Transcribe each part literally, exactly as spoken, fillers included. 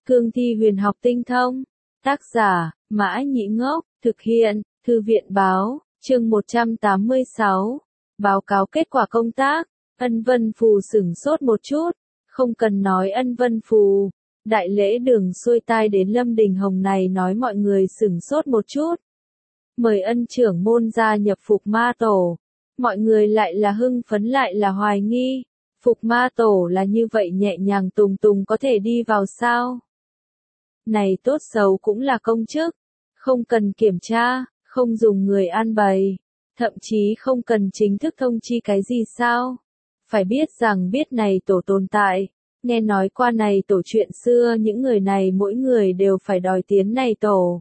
Cương thi huyền học tinh thông. Tác giả, Mã Nhĩ Ngốc, thực hiện, Thư viện Báo, chương một trăm tám mươi sáu. Báo cáo kết quả công tác. Ân Vân Phù sửng sốt một chút, không cần nói Ân Vân Phù. Đại lễ đường xuôi tai đến Lâm Đình Hồng này nói mọi người sửng sốt một chút. Mời ân trưởng môn gia nhập Phục Ma Tổ. Mọi người lại là hưng phấn lại là hoài nghi. Phục Ma Tổ là như vậy nhẹ nhàng tùng tùng có thể đi vào sao? Này tốt xấu cũng là công chức. Không cần kiểm tra, không dùng người an bày. Thậm chí không cần chính thức thông chi cái gì sao? Phải biết rằng biết này tổ tồn tại. Nghe nói qua này tổ chuyện xưa những người này mỗi người đều phải đòi tiến này tổ.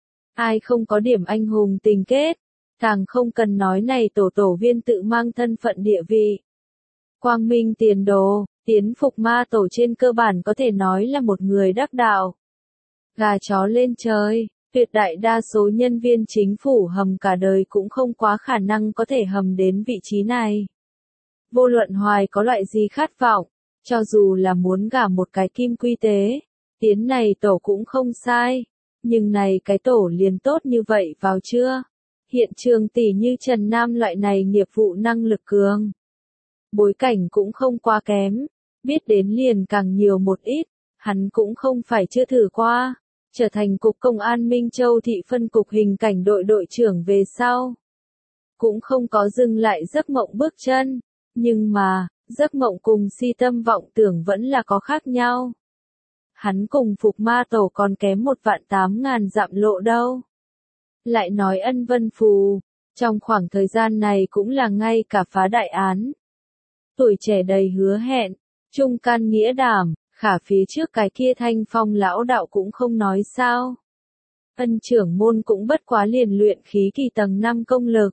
Ai không có điểm anh hùng tình kết, càng không cần nói này tổ tổ viên tự mang thân phận địa vị. Quang minh tiền đồ, tiến Phục Ma Tổ trên cơ bản có thể nói là một người đắc đạo. Gà chó lên trời, tuyệt đại đa số nhân viên chính phủ hầm cả đời cũng không quá khả năng có thể hầm đến vị trí này. Vô luận hoài có loại gì khát vọng, cho dù là muốn gả một cái kim quy tế, tiến này tổ cũng không sai. Nhưng này cái tổ liền tốt như vậy vào chưa? Hiện trường tỷ như Trần Nam loại này nghiệp vụ năng lực cường. Bối cảnh cũng không quá kém, biết đến liền càng nhiều một ít, hắn cũng không phải chưa thử qua, trở thành Cục Công an Minh Châu thị phân cục hình cảnh đội đội trưởng về sau. Cũng không có dừng lại giấc mộng bước chân, nhưng mà, giấc mộng cùng si tâm vọng tưởng vẫn là có khác nhau. Hắn cùng Phục Ma Tổ còn kém một vạn tám ngàn dặm lộ đâu. Lại nói Ân Vân Phù, trong khoảng thời gian này cũng là ngay cả phá đại án. Tuổi trẻ đầy hứa hẹn, trung can nghĩa đảm, khả phía trước cái kia Thanh Phong lão đạo cũng không nói sao. Ân trưởng môn cũng bất quá liền luyện khí kỳ tầng năm công lực.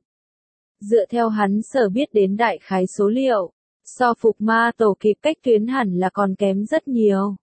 Dựa theo hắn sở biết đến đại khái số liệu, so Phục Ma Tổ kịp cách tuyến hẳn là còn kém rất nhiều.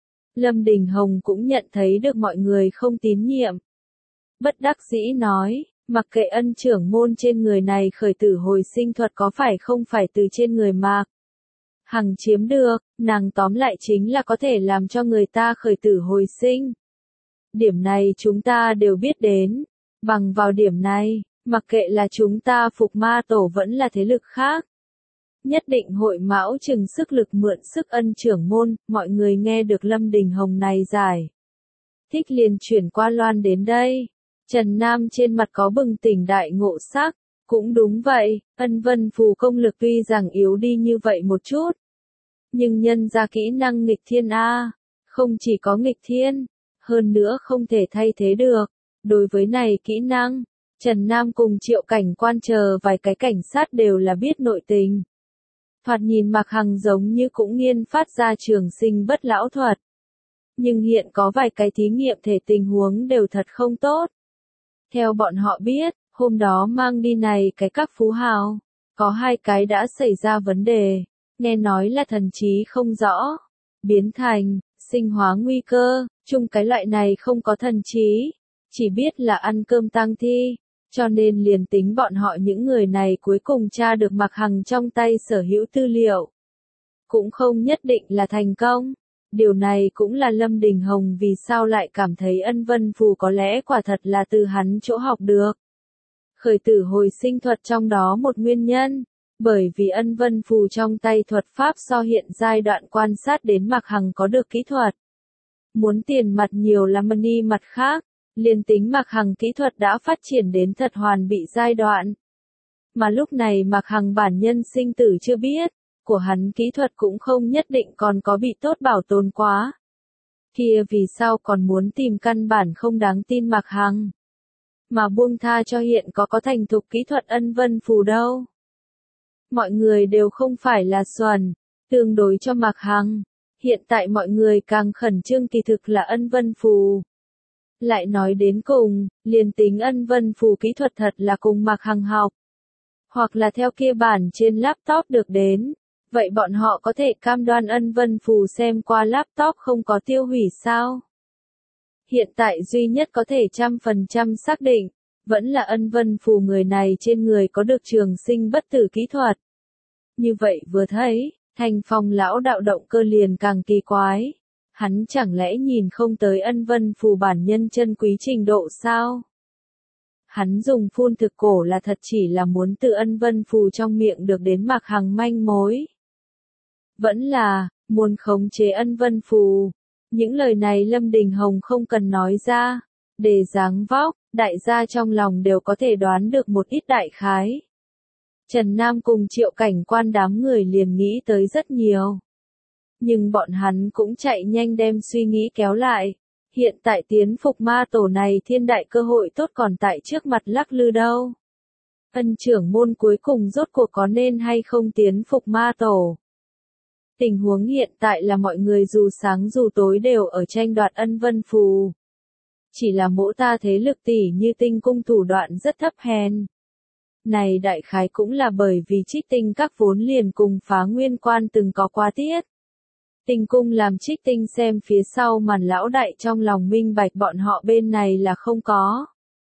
Lâm Đình Hồng cũng nhận thấy được mọi người không tín nhiệm. Bất đắc dĩ nói, mặc kệ ân trưởng môn trên người này khởi tử hồi sinh thuật có phải không phải từ trên người Mạc Hằng chiếm được, nàng tóm lại chính là có thể làm cho người ta khởi tử hồi sinh. Điểm này chúng ta đều biết đến. Bằng vào điểm này, mặc kệ là chúng ta Phục Ma Tổ vẫn là thế lực khác, nhất định hội mão chừng sức lực mượn sức ân trưởng môn. Mọi người nghe được Lâm Đình Hồng này giải thích liền chuyển qua loan đến đây. Trần Nam trên mặt có bừng tỉnh đại ngộ sắc, cũng đúng vậy, Ân Vân Phù công lực tuy rằng yếu đi như vậy một chút, nhưng nhân ra kỹ năng nghịch thiên a, không chỉ có nghịch thiên, hơn nữa không thể thay thế được. Đối với này kỹ năng, Trần Nam cùng Triệu Cảnh Quan chờ vài cái cảnh sát đều là biết nội tình. Thoạt nhìn Mạc Hằng giống như cũng nghiên phát ra trường sinh bất lão thuật. Nhưng hiện có vài cái thí nghiệm thể tình huống đều thật không tốt. Theo bọn họ biết, hôm đó mang đi này cái các phú hào, có hai cái đã xảy ra vấn đề, nghe nói là thần trí không rõ, biến thành, sinh hóa nguy cơ, chung cái loại này không có thần trí, chỉ biết là ăn cơm tang thi. Cho nên liền tính bọn họ những người này cuối cùng tra được Mạc Hằng trong tay sở hữu tư liệu, cũng không nhất định là thành công. Điều này cũng là Lâm Đình Hồng vì sao lại cảm thấy Ân Vân Phù có lẽ quả thật là từ hắn chỗ học được. Khởi tử hồi sinh thuật trong đó một nguyên nhân, bởi vì Ân Vân Phù trong tay thuật pháp so hiện giai đoạn quan sát đến Mạc Hằng có được kỹ thuật. Muốn tiền mặt nhiều là money mặt khác. Liên tính Mạc Hằng kỹ thuật đã phát triển đến thật hoàn bị giai đoạn. Mà lúc này Mạc Hằng bản nhân sinh tử chưa biết, của hắn kỹ thuật cũng không nhất định còn có bị tốt bảo tồn quá. Kia vì sao còn muốn tìm căn bản không đáng tin Mạc Hằng, mà buông tha cho hiện có có thành thục kỹ thuật Ân Vân Phù đâu. Mọi người đều không phải là xuẩn, tương đối cho Mạc Hằng. Hiện tại mọi người càng khẩn trương kỳ thực là Ân Vân Phù. Lại nói đến cùng, liền tính Ân Vân Phù kỹ thuật thật là cùng Mạc Hằng học, hoặc là theo kia bản trên laptop được đến, vậy bọn họ có thể cam đoan Ân Vân Phù xem qua laptop không có tiêu hủy sao? Hiện tại duy nhất có thể trăm phần trăm xác định, vẫn là Ân Vân Phù người này trên người có được trường sinh bất tử kỹ thuật. Như vậy vừa thấy, Thanh Phong lão đạo động cơ liền càng kỳ quái. Hắn chẳng lẽ nhìn không tới Ân Vân Phù bản nhân chân quý trình độ sao? Hắn dùng phun thực cổ là thật chỉ là muốn từ Ân Vân Phù trong miệng được đến Mạc Hằng manh mối. Vẫn là, muốn khống chế Ân Vân Phù. Những lời này Lâm Đình Hồng không cần nói ra. Để dáng vóc, đại gia trong lòng đều có thể đoán được một ít đại khái. Trần Nam cùng Triệu Cảnh Quan đám người liền nghĩ tới rất nhiều. Nhưng bọn hắn cũng chạy nhanh đem suy nghĩ kéo lại. Hiện tại tiến phục ma tổ này thiên đại cơ hội tốt còn tại trước mặt lắc lư đâu. Ân trưởng môn cuối cùng rốt cuộc có nên hay không tiến phục ma tổ. Tình huống hiện tại là mọi người dù sáng dù tối đều ở tranh đoạt Ân Vân Phù. Chỉ là mỗi ta thế lực tỷ như Tinh Cung thủ đoạn rất thấp hèn. Này đại khái cũng là bởi vì Trích Tinh các vốn liền cùng Phá Nguyên Quan từng có qua tiết. Tinh Cung làm Trích Tinh xem phía sau màn lão đại trong lòng minh bạch bọn họ bên này là không có.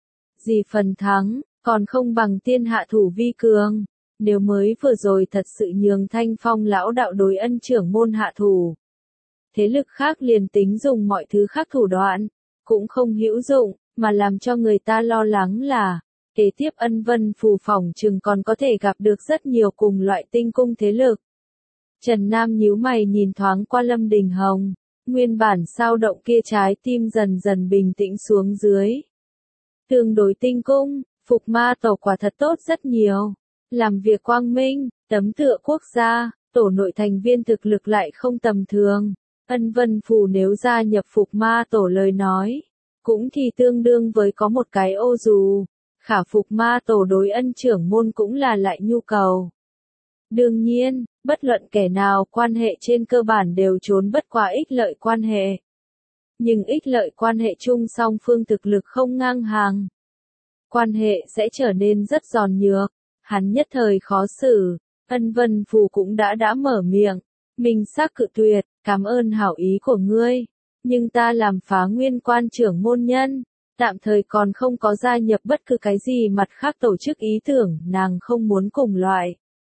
Gì phần thắng, còn không bằng tiên hạ thủ vi cường. Nếu mới vừa rồi thật sự nhường Thanh Phong lão đạo đối Ân trưởng môn hạ thủ. Thế lực khác liền tính dùng mọi thứ khác thủ đoạn, cũng không hữu dụng, mà làm cho người ta lo lắng là, kế tiếp Ân Vân Phù phòng chừng còn có thể gặp được rất nhiều cùng loại tinh cung thế lực. Trần Nam nhíu mày nhìn thoáng qua Lâm Đình Hồng, nguyên bản sao động kia trái tim dần dần bình tĩnh xuống dưới. Tương đối tinh cung, phục ma tổ quả thật tốt rất nhiều. Làm việc quang minh, tấm tựa quốc gia, tổ nội thành viên thực lực lại không tầm thường. Ân Vân Phù nếu gia nhập phục ma tổ lời nói, cũng thì tương đương với có một cái ô dù. Khả phục ma tổ đối Ân trưởng môn cũng là lại nhu cầu. Đương nhiên, bất luận kẻ nào quan hệ trên cơ bản đều trốn bất quá ích lợi quan hệ. Nhưng ích lợi quan hệ chung song phương thực lực không ngang hàng. Quan hệ sẽ trở nên rất giòn nhược. Hắn nhất thời khó xử, Ân Vân Phù cũng đã đã mở miệng, minh xác cự tuyệt, cảm ơn hảo ý của ngươi, nhưng ta làm Phá Nguyên Quan trưởng môn nhân, tạm thời còn không có gia nhập bất cứ cái gì mặt khác tổ chức ý tưởng, nàng không muốn cùng loại.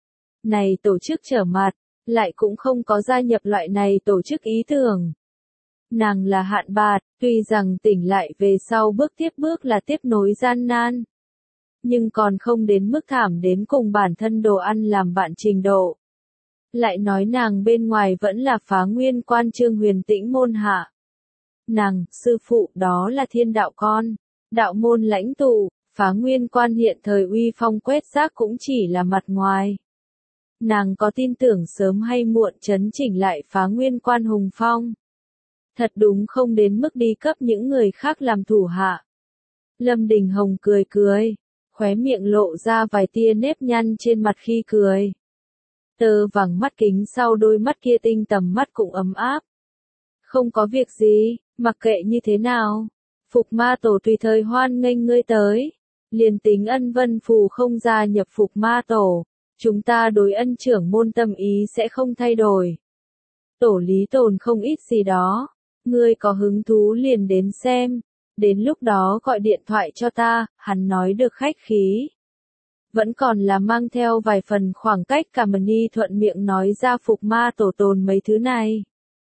Này tổ chức trở mặt, lại cũng không có gia nhập loại này tổ chức ý tưởng. Nàng là hạn bạt, tuy rằng tỉnh lại về sau bước tiếp bước là tiếp nối gian nan. Nhưng còn không đến mức thảm đến cùng bản thân đồ ăn làm bạn trình độ. Lại nói nàng bên ngoài vẫn là Phá Nguyên Quan Trương Huyền Tĩnh môn hạ. Nàng, sư phụ đó là thiên đạo con, đạo môn lãnh tụ, Phá Nguyên Quan hiện thời uy phong quét rác cũng chỉ là mặt ngoài. Nàng có tin tưởng sớm hay muộn chấn chỉnh lại Phá Nguyên Quan hùng phong. Thật đúng không đến mức đi cấp những người khác làm thủ hạ. Lâm Đình Hồng cười cười. Khóe miệng lộ ra vài tia nếp nhăn trên mặt khi cười. Tơ vàng mắt kính sau đôi mắt kia tinh tầm mắt cũng ấm áp. Không có việc gì, mặc kệ như thế nào. Phục ma tổ tùy thời hoan nghênh ngươi tới. Liền tính Ân Vân Phù không gia nhập phục ma tổ. Chúng ta đối Ân trưởng môn tâm ý sẽ không thay đổi. Tổ lý tồn không ít gì đó. Ngươi có hứng thú liền đến xem. Đến lúc đó gọi điện thoại cho ta, hắn nói được khách khí. Vẫn còn là mang theo vài phần khoảng cách cả Mani thuận miệng nói ra phục ma tổ tồn mấy thứ này.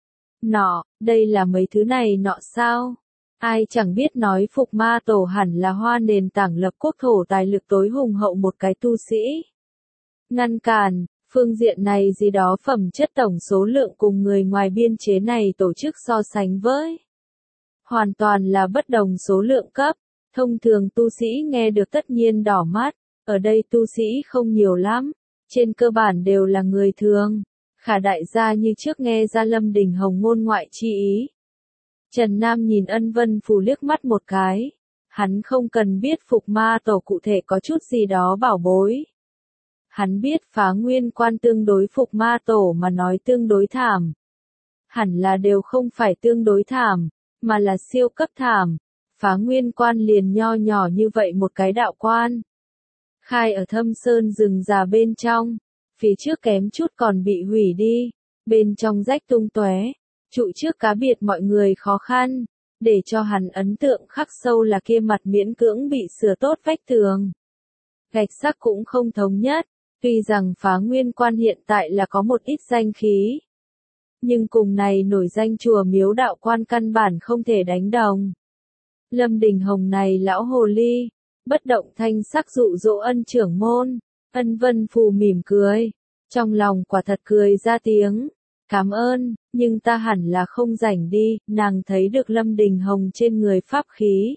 Nọ, đây là mấy thứ này nọ sao? Ai chẳng biết nói phục ma tổ hẳn là hoa nền tảng lập quốc thổ tài lực tối hùng hậu một cái tu sĩ. Ngăn cản, phương diện này gì đó phẩm chất tổng số lượng cùng người ngoài biên chế này tổ chức so sánh với. Hoàn toàn là bất đồng số lượng cấp, thông thường tu sĩ nghe được tất nhiên đỏ mắt, ở đây tu sĩ không nhiều lắm, trên cơ bản đều là người thường, khả đại gia như trước nghe ra Lâm Đình Hồng ngôn ngoại chi ý. Trần Nam nhìn Ân Vân Phù liếc mắt một cái, hắn không cần biết phục ma tổ cụ thể có chút gì đó bảo bối. Hắn biết Phá Nguyên Quan tương đối phục ma tổ mà nói tương đối thảm. Hẳn là đều không phải tương đối thảm, mà là siêu cấp thảm. Phá Nguyên Quan liền nho nhỏ như vậy một cái đạo quan. Khai ở thâm sơn rừng già bên trong, phía trước kém chút còn bị hủy đi, bên trong rách tung tóe, trụ trước cá biệt mọi người khó khăn, để cho hắn ấn tượng khắc sâu là kia mặt miễn cưỡng bị sửa tốt vách tường. Gạch sắc cũng không thống nhất, tuy rằng Phá Nguyên Quan hiện tại là có một ít danh khí. nhưng cùng này nổi danh chùa miếu đạo quan căn bản không thể đánh đồng. Lâm Đình Hồng này lão hồ ly, bất động thanh sắc dụ dỗ Ân trưởng môn. Ân Vân Phù mỉm cười, trong lòng quả thật cười ra tiếng. Cảm ơn, nhưng ta hẳn là không rảnh đi. Nàng thấy được Lâm Đình Hồng trên người pháp khí.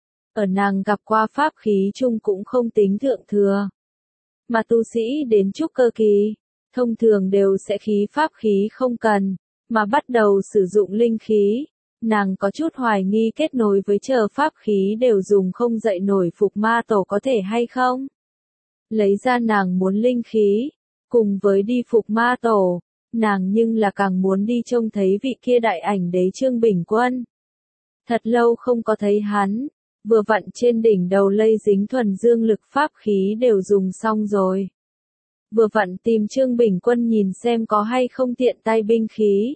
Ở nàng gặp qua pháp khí chung cũng không tính thượng thừa. Mà tu sĩ đến trúc cơ kỳ, thông thường đều sẽ khí pháp khí không cần, mà bắt đầu sử dụng linh khí. Nàng có chút hoài nghi kết nối với chờ pháp khí đều dùng không dậy nổi Phục Ma Tổ có thể hay không. Lấy ra nàng muốn linh khí, cùng với đi Phục Ma Tổ, nàng nhưng là càng muốn đi trông thấy vị kia đại ảnh đế Trương Bình Quân. Thật lâu không có thấy hắn, vừa vặn trên đỉnh đầu lây dính thuần dương lực pháp khí đều dùng xong rồi. Vừa vặn tìm Trương Bình Quân nhìn xem có hay không tiện tay binh khí.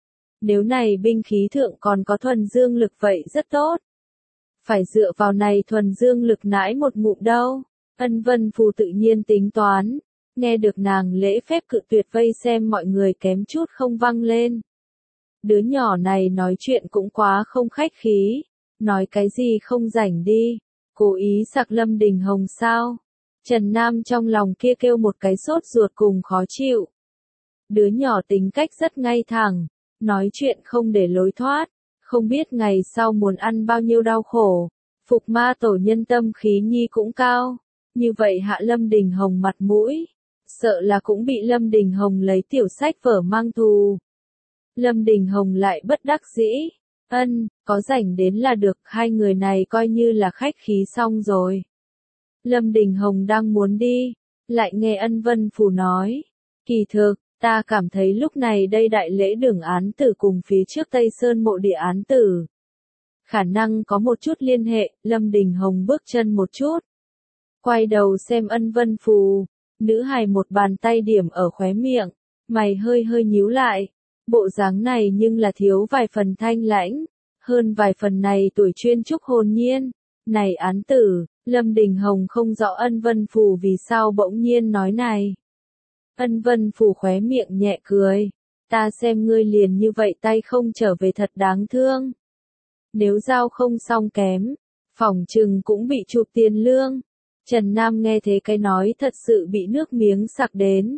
Nếu này binh khí thượng còn có thuần dương lực vậy rất tốt. Phải dựa vào này thuần dương lực nãi một ngụm đâu. Ân Vân Phù tự nhiên tính toán. Nghe được nàng lễ phép cự tuyệt vây xem mọi người kém chút không văng lên. Đứa nhỏ này nói chuyện cũng quá không khách khí. Nói cái gì không rảnh đi. Cố ý sặc Lâm Đình Hồng sao. Trần Nam trong lòng kia kêu một cái sốt ruột cùng khó chịu. Đứa nhỏ tính cách rất ngay thẳng. Nói chuyện không để lối thoát, không biết ngày sau muốn ăn bao nhiêu đau khổ. Phục Ma Tổ nhân tâm khí nhi cũng cao, như vậy hạ Lâm Đình Hồng mặt mũi, sợ là cũng bị Lâm Đình Hồng lấy tiểu sách vở mang thù. Lâm Đình Hồng lại bất đắc dĩ, ân, có rảnh đến là được, hai người này coi như là khách khí xong rồi. Lâm Đình Hồng đang muốn đi, lại nghe Ân Vân Phù nói, kỳ thực, ta cảm thấy lúc này đây đại lễ đường án tử cùng phía trước Tây Sơn mộ địa án tử. Khả năng có một chút liên hệ, Lâm Đình Hồng bước chân một chút. Quay đầu xem Ân Vân Phù, nữ hài một bàn tay điểm ở khóe miệng, mày hơi hơi nhíu lại. Bộ dáng này nhưng là thiếu vài phần thanh lãnh, hơn vài phần này tuổi chuyên trúc hồn nhiên. Này án tử, Lâm Đình Hồng không rõ Ân Vân Phù vì sao bỗng nhiên nói này. Ân Vân Phù khóe miệng nhẹ cười, ta xem ngươi liền như vậy tay không trở về thật đáng thương. Nếu giao không xong kém, phỏng chừng cũng bị chụp tiền lương. Trần Nam nghe thế cái nói thật sự bị nước miếng sặc đến.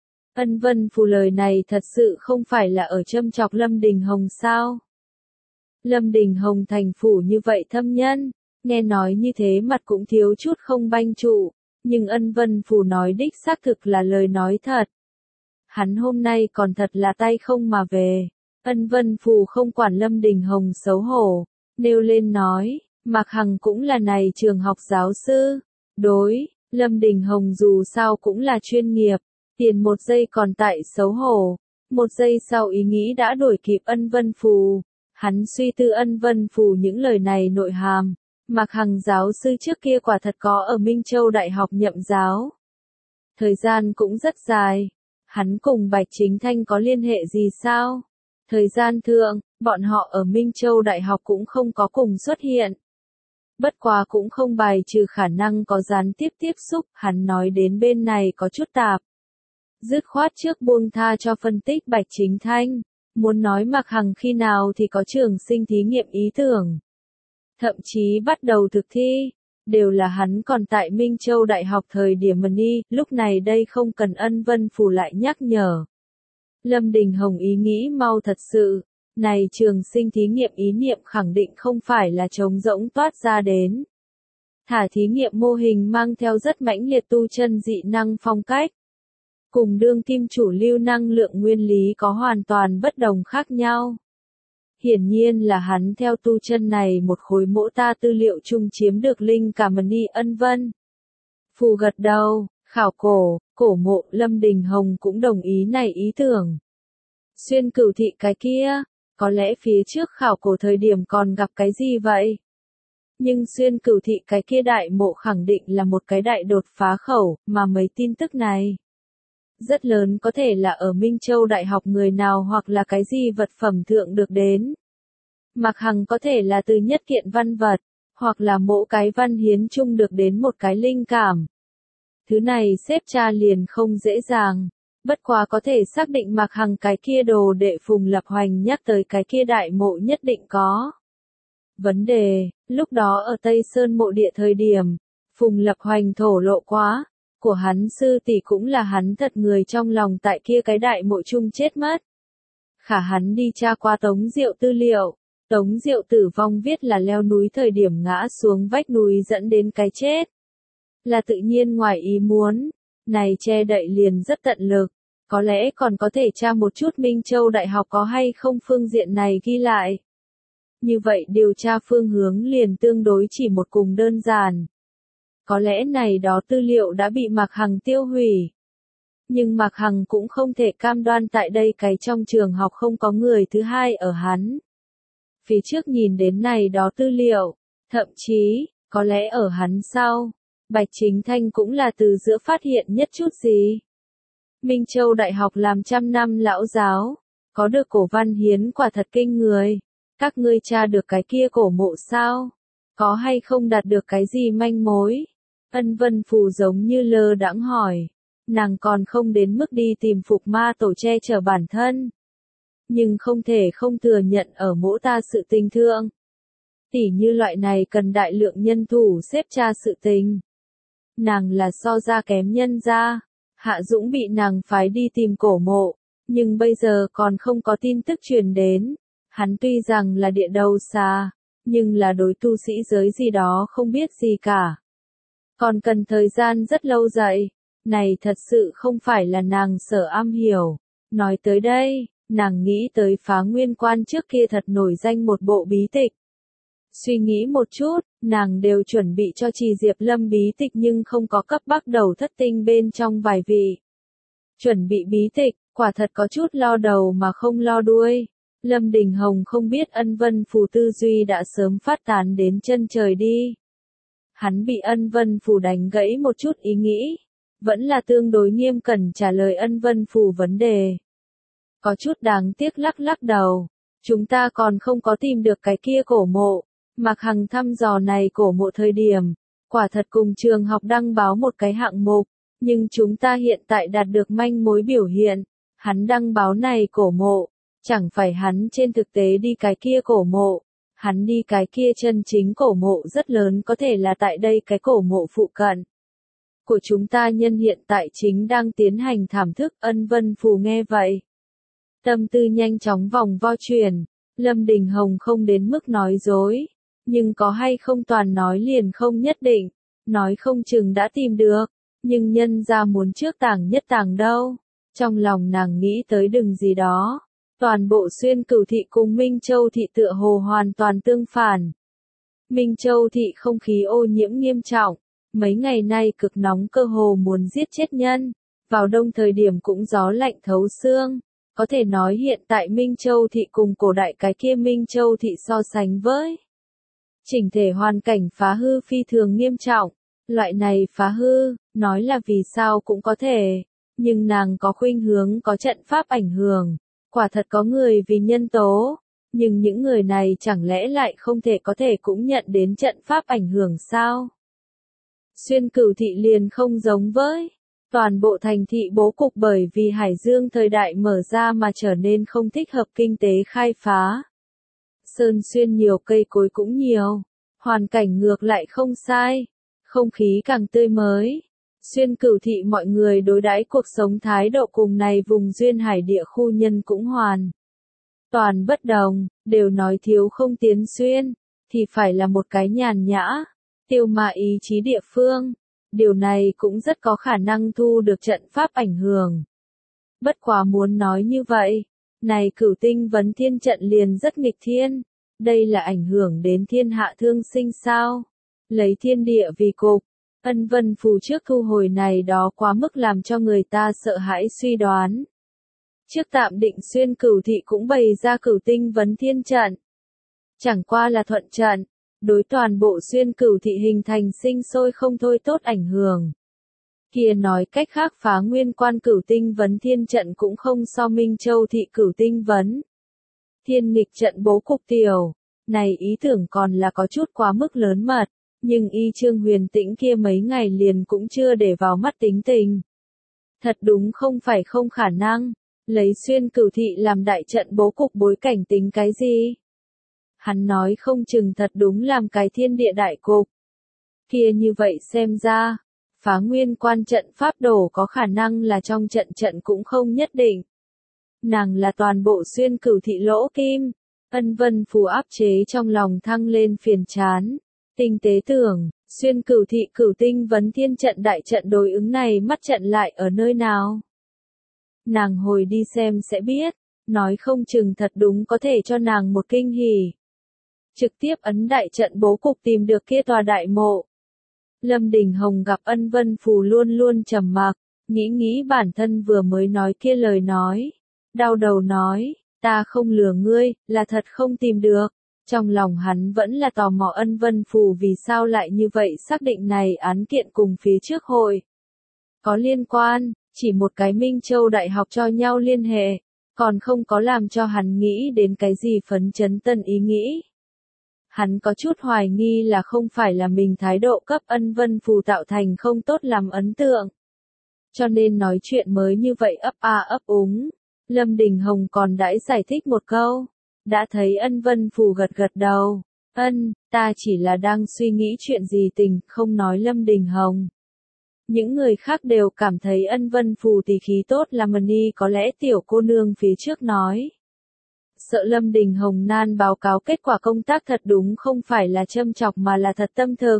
Ân Vân Phù lời này thật sự không phải là ở châm chọc Lâm Đình Hồng sao? Lâm Đình Hồng thành phủ như vậy thâm nhân, nghe nói như thế mặt cũng thiếu chút không banh trụ. Nhưng Ân Vân Phù nói đích xác thực là lời nói thật. Hắn hôm nay còn thật là tay không mà về. Ân Vân Phù không quản Lâm Đình Hồng xấu hổ, nêu lên nói, Mạc Hằng cũng là này trường học giáo sư. Đối, Lâm Đình Hồng dù sao cũng là chuyên nghiệp, tiền một giây còn tại xấu hổ, một giây sau ý nghĩ đã đổi kịp Ân Vân Phù. Hắn suy tư Ân Vân Phù những lời này nội hàm. Mạc Hằng giáo sư trước kia quả thật có ở Minh Châu Đại học nhậm giáo. Thời gian cũng rất dài. Hắn cùng Bạch Chính Thanh có liên hệ gì sao? Thời gian thượng, bọn họ ở Minh Châu Đại học cũng không có cùng xuất hiện. Bất quá cũng không bài trừ khả năng có gián tiếp tiếp xúc, hắn nói đến bên này có chút tạp. Dứt khoát trước buông tha cho phân tích Bạch Chính Thanh, muốn nói Mạc Hằng khi nào thì có trường sinh thí nghiệm ý tưởng. Thậm chí bắt đầu thực thi, đều là hắn còn tại Minh Châu Đại học thời điểm mần y, lúc này đây không cần Ân Vân Phù lại nhắc nhở. Lâm Đình Hồng ý nghĩ mau thật sự, này trường sinh thí nghiệm ý niệm khẳng định không phải là trống rỗng toát ra đến. Thả thí nghiệm mô hình mang theo rất mãnh liệt tu chân dị năng phong cách. Cùng đương kim chủ lưu năng lượng nguyên lý có hoàn toàn bất đồng khác nhau. Hiển nhiên là hắn theo tu chân này một khối mỗ ta tư liệu chung chiếm được linh cả mần y Ân Vân Phù gật đầu, khảo cổ, cổ mộ Lâm Đình Hồng cũng đồng ý này ý tưởng. Xuyên Cửu thị cái kia, có lẽ phía trước khảo cổ thời điểm còn gặp cái gì vậy? Nhưng Xuyên Cửu thị cái kia đại mộ khẳng định là một cái đại đột phá khẩu, mà mấy tin tức này rất lớn có thể là ở Minh Châu Đại học người nào hoặc là cái gì vật phẩm thượng được đến. Mạc Hằng có thể là từ nhất kiện văn vật, hoặc là mỗi cái văn hiến chung được đến một cái linh cảm. Thứ này xếp tra liền không dễ dàng, Bất quá có thể xác định Mạc Hằng cái kia đồ đệ Phùng Lập Hoành nhắc tới cái kia đại mộ nhất định có vấn đề, lúc đó ở Tây Sơn mộ địa thời điểm, Phùng Lập Hoành thổ lộ quá, của hắn sư tỷ cũng là hắn thật người trong lòng tại kia cái đại mộ chung chết mất. Khả hắn đi tra qua Tống Diệu tư liệu, Tống Diệu tử vong viết là leo núi thời điểm ngã xuống vách núi dẫn đến cái chết. Là tự nhiên ngoài ý muốn, này che đậy liền rất tận lực, có lẽ còn có thể tra một chút Minh Châu Đại học có hay không phương diện này ghi lại. Như vậy điều tra phương hướng liền tương đối chỉ một cùng đơn giản. Có lẽ này đó tư liệu đã bị Mạc Hằng tiêu hủy. Nhưng Mạc Hằng cũng không thể cam đoan tại đây cái trong trường học không có người thứ hai ở hắn. Phía trước nhìn đến này đó tư liệu, thậm chí, có lẽ ở hắn sau, Bạch Chính Thanh cũng là từ giữa phát hiện nhất chút gì. Minh Châu Đại học làm trăm năm lão giáo, có được cổ văn hiến quả thật kinh người. Các ngươi tra được cái kia cổ mộ sao? Có hay không đạt được cái gì manh mối? Ân Vân Phù giống như lơ đãng hỏi. Nàng còn không đến mức đi tìm Phục Ma Tổ che chở bản thân. Nhưng không thể không thừa nhận ở mỗi ta sự tình thương. Tỉ như loại này cần đại lượng nhân thủ xếp tra sự tình. Nàng là so ra kém nhân ra. Hạ Dũng bị nàng phái đi tìm cổ mộ. Nhưng bây giờ còn không có tin tức truyền đến. Hắn tuy rằng là địa đầu xa, nhưng là đối tu sĩ giới gì đó không biết gì cả. Còn cần thời gian rất lâu dậy, này thật sự không phải là nàng sở am hiểu. Nói tới đây, nàng nghĩ tới Phá Nguyên Quan trước kia thật nổi danh một bộ bí tịch. Suy nghĩ một chút, nàng đều chuẩn bị cho Trì Diệp Lâm bí tịch nhưng không có cấp bắt đầu thất tinh bên trong vài vị. Chuẩn bị bí tịch, quả thật có chút lo đầu mà không lo đuôi. Lâm Đình Hồng không biết Ân Vân Phù tư duy đã sớm phát tán đến chân trời đi. Hắn bị Ân Vân Phù đánh gãy một chút ý nghĩ, vẫn là tương đối nghiêm cẩn trả lời Ân Vân Phù vấn đề. Có chút đáng tiếc lắc lắc đầu, chúng ta còn không có tìm được cái kia cổ mộ. Mạc Hằng thăm dò này cổ mộ thời điểm, quả thật cùng trường học đăng báo một cái hạng mục, nhưng chúng ta hiện tại đạt được manh mối biểu hiện, hắn đăng báo này cổ mộ. Chẳng phải hắn trên thực tế đi cái kia cổ mộ, hắn đi cái kia chân chính cổ mộ rất lớn có thể là tại đây cái cổ mộ phụ cận. Của chúng ta nhân hiện tại chính đang tiến hành thảm thức. Ân Vân Phù nghe vậy. Tâm tư nhanh chóng vòng vo chuyển, Lâm Đình Hồng không đến mức nói dối, nhưng có hay không toàn nói liền không nhất định, nói không chừng đã tìm được, nhưng nhân ra muốn trước tàng nhất tàng đâu. Trong lòng nàng nghĩ tới đừng gì đó. Toàn bộ Xuyên Cửu thị cùng Minh Châu thị tựa hồ hoàn toàn tương phản. Minh Châu thị không khí ô nhiễm nghiêm trọng, mấy ngày nay cực nóng cơ hồ muốn giết chết nhân, vào đông thời điểm cũng gió lạnh thấu xương, có thể nói hiện tại Minh Châu thị cùng cổ đại cái kia Minh Châu thị so sánh với. Chỉnh thể hoàn cảnh phá hư phi thường nghiêm trọng, loại này phá hư, nói là vì sao cũng có thể, nhưng nàng có khuynh hướng có trận pháp ảnh hưởng. Quả thật có người vì nhân tố, nhưng những người này chẳng lẽ lại không thể có thể cũng nhận đến trận pháp ảnh hưởng sao? Xuyên Cửu thị liền không giống với toàn bộ thành thị bố cục bởi vì Hải Dương thời đại mở ra mà trở nên không thích hợp kinh tế khai phá. Sơn xuyên nhiều cây cối cũng nhiều, hoàn cảnh ngược lại không sai, không khí càng tươi mới. Xuyên Cửu thị mọi người đối đãi cuộc sống thái độ cùng này vùng duyên hải địa khu nhân cũng hoàn toàn bất đồng, đều nói thiếu không tiến xuyên, thì phải là một cái nhàn nhã, tiêu ma ý chí địa phương. Điều này cũng rất có khả năng thu được trận pháp ảnh hưởng. Bất quá muốn nói như vậy, này Cửu tinh vấn thiên trận liền rất nghịch thiên, đây là ảnh hưởng đến thiên hạ thương sinh sao? Lấy thiên địa vì cục. Ân Vân Phù trước thu hồi này đó quá mức làm cho người ta sợ hãi suy đoán. Trước tạm định Xuyên Cửu thị cũng bày ra Cửu tinh vấn thiên trận. Chẳng qua là thuận trận, đối toàn bộ Xuyên Cửu thị hình thành sinh sôi không thôi tốt ảnh hưởng. Kia nói cách khác Phá Nguyên Quan Cửu tinh vấn thiên trận cũng không so Minh Châu thị Cửu tinh vấn thiên nghịch trận bố cục tiểu, này ý tưởng còn là có chút quá mức lớn mật. Nhưng y Trương Huyền Tĩnh kia mấy ngày liền cũng chưa để vào mắt tính tình. Thật đúng không phải không khả năng. Lấy Xuyên Cửu Thị làm đại trận bố cục bối cảnh tính cái gì? Hắn nói không chừng thật đúng làm cái thiên địa đại cục. Kia như vậy xem ra, Phá Nguyên Quan trận pháp đổ có khả năng là trong trận trận cũng không nhất định. Nàng là toàn bộ Xuyên Cửu Thị lỗ kim. Ân Vân Phù áp chế trong lòng thăng lên phiền chán. Tinh tế tưởng, Xuyên Cửu Thị Cửu Tinh Vấn Thiên trận đại trận đối ứng này mắt trận lại ở nơi nào? Nàng hồi đi xem sẽ biết, nói không chừng thật đúng có thể cho nàng một kinh hỉ. Trực tiếp ấn đại trận bố cục tìm được kia tòa đại mộ. Lâm Đình Hồng gặp Ân Vân Phù luôn luôn trầm mặc, nghĩ nghĩ bản thân vừa mới nói kia lời nói. Đau đầu nói, ta không lừa ngươi, là thật không tìm được. Trong lòng hắn vẫn là tò mò Ân Vân Phù vì sao lại như vậy xác định này án kiện cùng phía trước hội. Có liên quan, chỉ một cái Minh Châu Đại học cho nhau liên hệ, còn không có làm cho hắn nghĩ đến cái gì phấn chấn tân ý nghĩ. Hắn có chút hoài nghi là không phải là mình thái độ cấp Ân Vân Phù tạo thành không tốt làm ấn tượng. Cho nên nói chuyện mới như vậy ấp a ấp úng. Lâm Đình Hồng còn đãi giải thích một câu. Đã thấy Ân Vân Phù gật gật đầu. Ân, ta chỉ là đang suy nghĩ chuyện gì tình, không nói Lâm Đình Hồng. Những người khác đều cảm thấy Ân Vân Phù tỷ khí tốt là Mani có lẽ tiểu cô nương phía trước nói. Sợ Lâm Đình Hồng nan báo cáo kết quả công tác thật đúng không phải là châm chọc mà là thật tâm thực.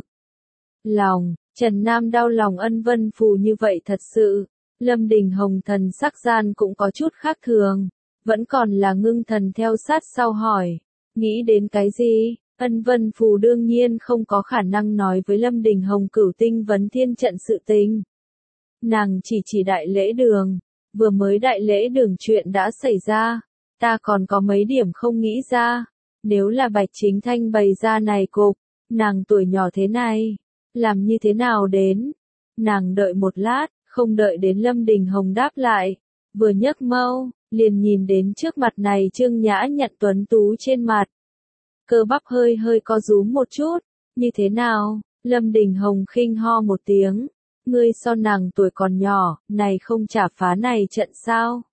Lòng, Trần Nam đau lòng Ân Vân Phù như vậy thật sự. Lâm Đình Hồng thần sắc gian cũng có chút khác thường. Vẫn còn là ngưng thần theo sát sau hỏi. Nghĩ đến cái gì? Ân Vân Phù đương nhiên không có khả năng nói với Lâm Đình Hồng Cửu Tinh Vấn Thiên trận sự tình. Nàng chỉ chỉ đại lễ đường. Vừa mới đại lễ đường chuyện đã xảy ra. Ta còn có mấy điểm không nghĩ ra. Nếu là Bạch Chính Thanh bày ra này cục, nàng tuổi nhỏ thế này, làm như thế nào đến? Nàng đợi một lát, không đợi đến Lâm Đình Hồng đáp lại. Vừa nhấc mâu, liền nhìn đến trước mặt này Trương Nhã Nhặn tuấn tú trên mặt. Cơ bắp hơi hơi co rúm một chút. Như thế nào? Lâm Đình Hồng khinh ho một tiếng. Ngươi so nàng tuổi còn nhỏ, này không trả phá này trận sao?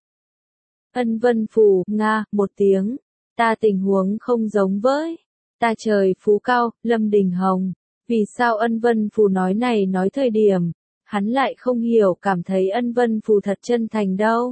Ân Vân Phù, Nga, một tiếng. Ta tình huống không giống với. Ta trời phú cao, Lâm Đình Hồng. Vì sao Ân Vân Phù nói này nói thời điểm, hắn lại không hiểu cảm thấy Ân Vân Phù thật chân thành đâu.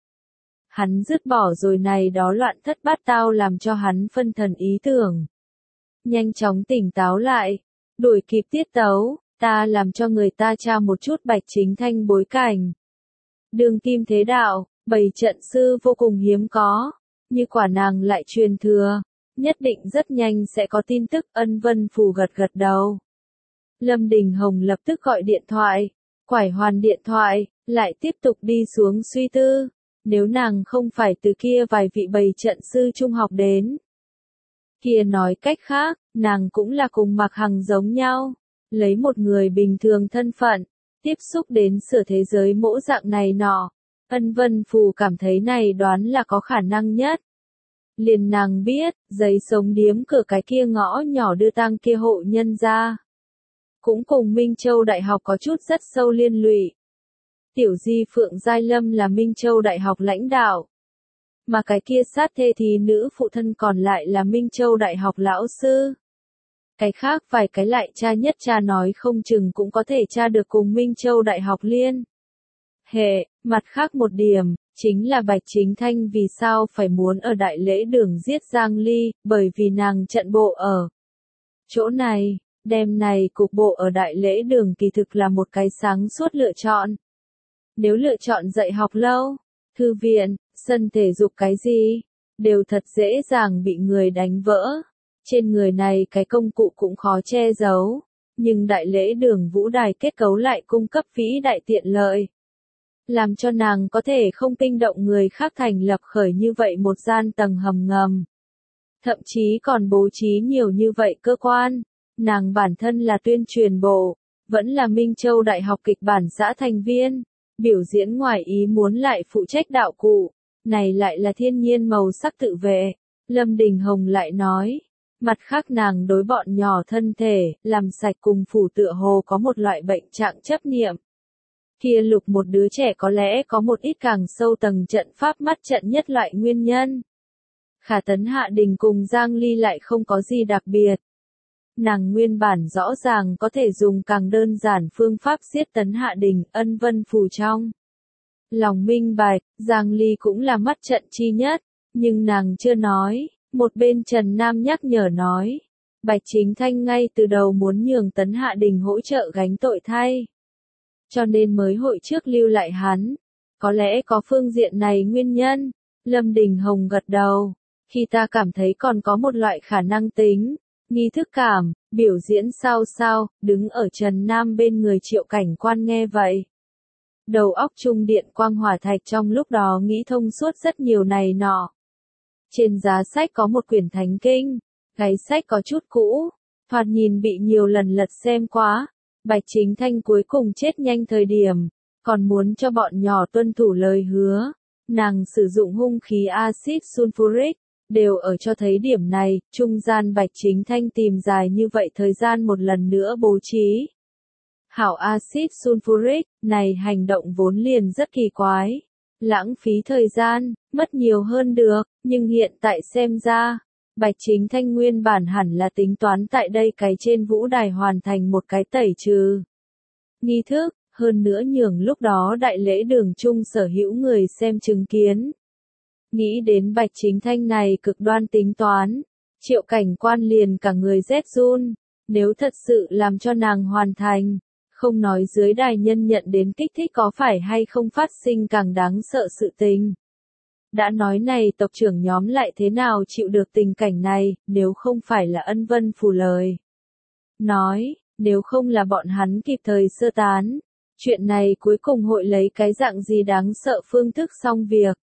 Hắn dứt bỏ rồi này đó loạn thất bát tao làm cho hắn phân thần ý tưởng. Nhanh chóng tỉnh táo lại, đuổi kịp tiết tấu, ta làm cho người ta tra một chút Bạch Chính Thanh bối cảnh. Đường kim thế đạo, bày trận sư vô cùng hiếm có, như quả nàng lại truyền thừa, nhất định rất nhanh sẽ có tin tức. Ân Vân Phù gật gật đầu. Lâm Đình Hồng lập tức gọi điện thoại, quải hoàn điện thoại, lại tiếp tục đi xuống suy tư. Nếu nàng không phải từ kia vài vị bày trận sư trung học đến. Kia nói cách khác, nàng cũng là cùng Mạc Hằng giống nhau. Lấy một người bình thường thân phận, tiếp xúc đến sửa thế giới mỗ dạng này nọ. Ân Vân Phù cảm thấy này đoán là có khả năng nhất. Liền nàng biết, giấy sống điếm cửa cái kia ngõ nhỏ đưa tang kia hộ nhân ra. Cũng cùng Minh Châu Đại học có chút rất sâu liên lụy. Tiểu Di Phượng Giai Lâm là Minh Châu Đại học lãnh đạo. Mà cái kia sát thê thì nữ phụ thân còn lại là Minh Châu Đại học lão sư. Cái khác vài cái lại cha nhất cha nói không chừng cũng có thể tra được cùng Minh Châu Đại học liên. Hệ, mặt khác một điểm, chính là Bạch Chính Thanh vì sao phải muốn ở đại lễ đường giết Giang Ly, bởi vì nàng trận bộ ở chỗ này, đêm này cục bộ ở đại lễ đường kỳ thực là một cái sáng suốt lựa chọn. Nếu lựa chọn dạy học lâu, thư viện, sân thể dục cái gì, đều thật dễ dàng bị người đánh vỡ. Trên người này cái công cụ cũng khó che giấu, nhưng đại lễ đường vũ đài kết cấu lại cung cấp vĩ đại tiện lợi. Làm cho nàng có thể không kinh động người khác thành lập khởi như vậy một gian tầng hầm ngầm. Thậm chí còn bố trí nhiều như vậy cơ quan. Nàng bản thân là tuyên truyền bộ, vẫn là Minh Châu Đại học kịch bản xã thành viên. Biểu diễn ngoài ý muốn lại phụ trách đạo cụ. Này lại là thiên nhiên màu sắc tự vệ. Lâm Đình Hồng lại nói. Mặt khác nàng đối bọn nhỏ thân thể, làm sạch cùng phủ tựa hồ có một loại bệnh trạng chấp niệm. Kia lục một đứa trẻ có lẽ có một ít càng sâu tầng trận pháp mắt trận nhất loại nguyên nhân. Khả Tấn Hạ Đình cùng Giang Ly lại không có gì đặc biệt. Nàng nguyên bản rõ ràng có thể dùng càng đơn giản phương pháp giết Tấn Hạ Đình, Ân Vân Phù trong lòng minh bạch, Giang Ly cũng là mắt trận chi nhất, nhưng nàng chưa nói, một bên Trần Nam nhắc nhở nói, Bạch Chính Thanh ngay từ đầu muốn nhường Tấn Hạ Đình hỗ trợ gánh tội thay. Cho nên mới hội trước lưu lại hắn, có lẽ có phương diện này nguyên nhân, Lâm Đình Hồng gật đầu, khi ta cảm thấy còn có một loại khả năng tính, nghi thức cảm, biểu diễn sao sao, đứng ở Trần Nam bên người Triệu Cảnh Quan nghe vậy. Đầu óc trung điện quang hỏa thạch trong lúc đó nghĩ thông suốt rất nhiều này nọ. Trên giá sách có một quyển thánh kinh, gáy sách có chút cũ, thoạt nhìn bị nhiều lần lật xem quá. Bạch Chính Thanh cuối cùng chết nhanh thời điểm, còn muốn cho bọn nhỏ tuân thủ lời hứa. Nàng sử dụng hung khí axit sulfuric, đều ở cho thấy điểm này, trung gian Bạch Chính Thanh tìm dài như vậy thời gian một lần nữa bố trí. Hảo axit sulfuric, này hành động vốn liền rất kỳ quái. Lãng phí thời gian, mất nhiều hơn được, nhưng hiện tại xem ra, Bạch Chính Thanh nguyên bản hẳn là tính toán tại đây cái trên vũ đài hoàn thành một cái tẩy trừ nghi thức, hơn nữa nhường lúc đó đại lễ đường chung sở hữu người xem chứng kiến. Nghĩ đến Bạch Chính Thanh này cực đoan tính toán, Triệu Cảnh Quan liền cả người rét run, nếu thật sự làm cho nàng hoàn thành, không nói dưới đài nhân nhận đến kích thích có phải hay không phát sinh càng đáng sợ sự tình. Đã nói này tộc trưởng nhóm lại thế nào chịu được tình cảnh này, nếu không phải là Ân Vân Phù lời. Nói, nếu không là bọn hắn kịp thời sơ tán, chuyện này cuối cùng hội lấy cái dạng gì đáng sợ phương thức xong việc.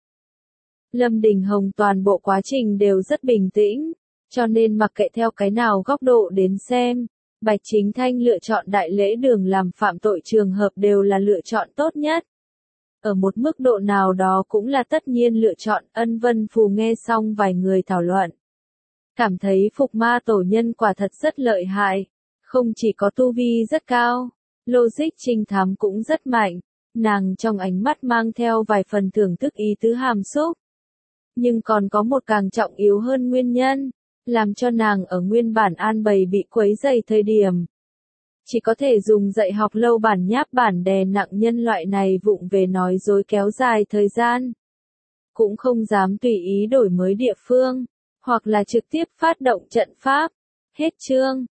Lâm Đình Hồng toàn bộ quá trình đều rất bình tĩnh, cho nên mặc kệ theo cái nào góc độ đến xem, Bạch Chính Thanh lựa chọn đại lễ đường làm phạm tội trường hợp đều là lựa chọn tốt nhất. Ở một mức độ nào đó cũng là tất nhiên lựa chọn. Ân Vân Phù nghe xong vài người thảo luận. Cảm thấy Phục Ma tổ nhân quả thật rất lợi hại. Không chỉ có tu vi rất cao, logic trinh thám cũng rất mạnh. Nàng trong ánh mắt mang theo vài phần thưởng thức ý tứ hàm xúc. Nhưng còn có một càng trọng yếu hơn nguyên nhân, làm cho nàng ở nguyên bản an bày bị quấy dày thời điểm. Chỉ có thể dùng dạy học lâu bản nháp bản đè nặng nhân loại này vụng về nói dối kéo dài thời gian. Cũng không dám tùy ý đổi mới địa phương, hoặc là trực tiếp phát động trận pháp. Hết chương.